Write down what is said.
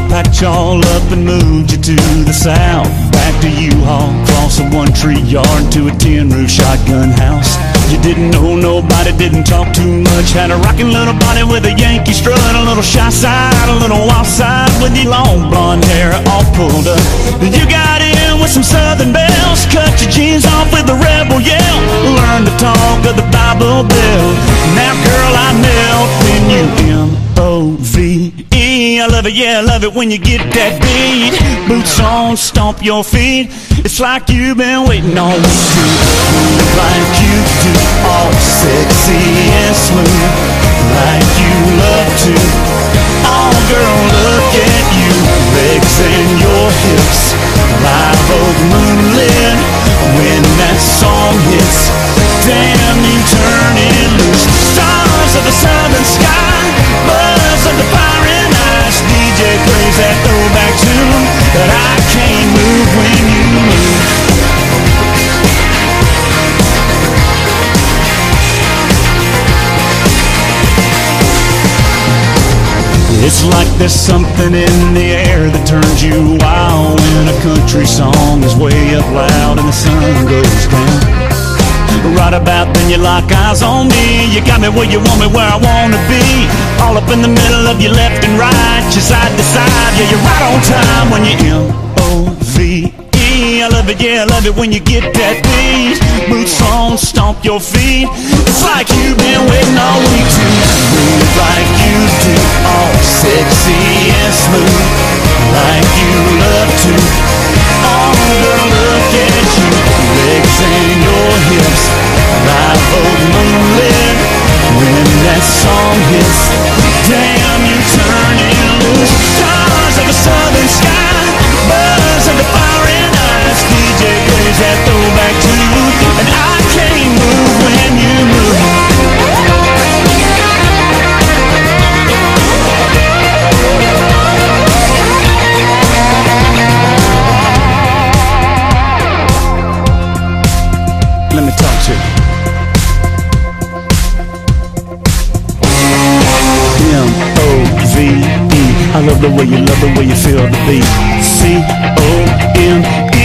packed y'all up and moved you to the south. Back to U-Haul, across a one-tree yard to a tin-roof shotgun house. You didn't know nobody, didn't talk too much. Had a rockin' little body with a Yankee strut, a little shy side, a little wild side, with your long blonde hair all pulled up. You got in with some southern bells, cut your jeans off with a rebel yell. Learned to talk of the Bible Belt. Now girl, I melt when you M-O-V-E. I love it, yeah, I love it when you get that beat. Boots on, stomp your feet. It's like you've been waiting all week to move like you do, all sexy and smooth, like you love to. Oh girl, look at you, legs and your hips, live oak moonlit. When that song hits, damn, you turn it loose. Stars of the southern sky, buzz of the pirate ice. DJ plays that throwback tune, but I can't move when you move. It's like there's something in the air that turns you wild when a country song is way up loud and the sun goes down. Right about then you lock eyes on me. You got me where you want me, where I wanna be. All up in the middle of your left and right, your side to side. Yeah, you're right on time when you M-O-V-E. I love it, yeah, I love it when you get that beat. Boots on, stomp your feet. It's like you've been waiting all week to move like you do, all sexy and smooth, like you love to. Oh girl, look at you, legs and your hips, live oak moonlit. When that song hits, damn, you turn it loose. Stars of the southern sky, buzz of the pirate ice. DJ plays that throwback tune, and I can't move when you move. Let me talk to you. M-O-V-E. I love the way you feel the beat. C-O-M-E.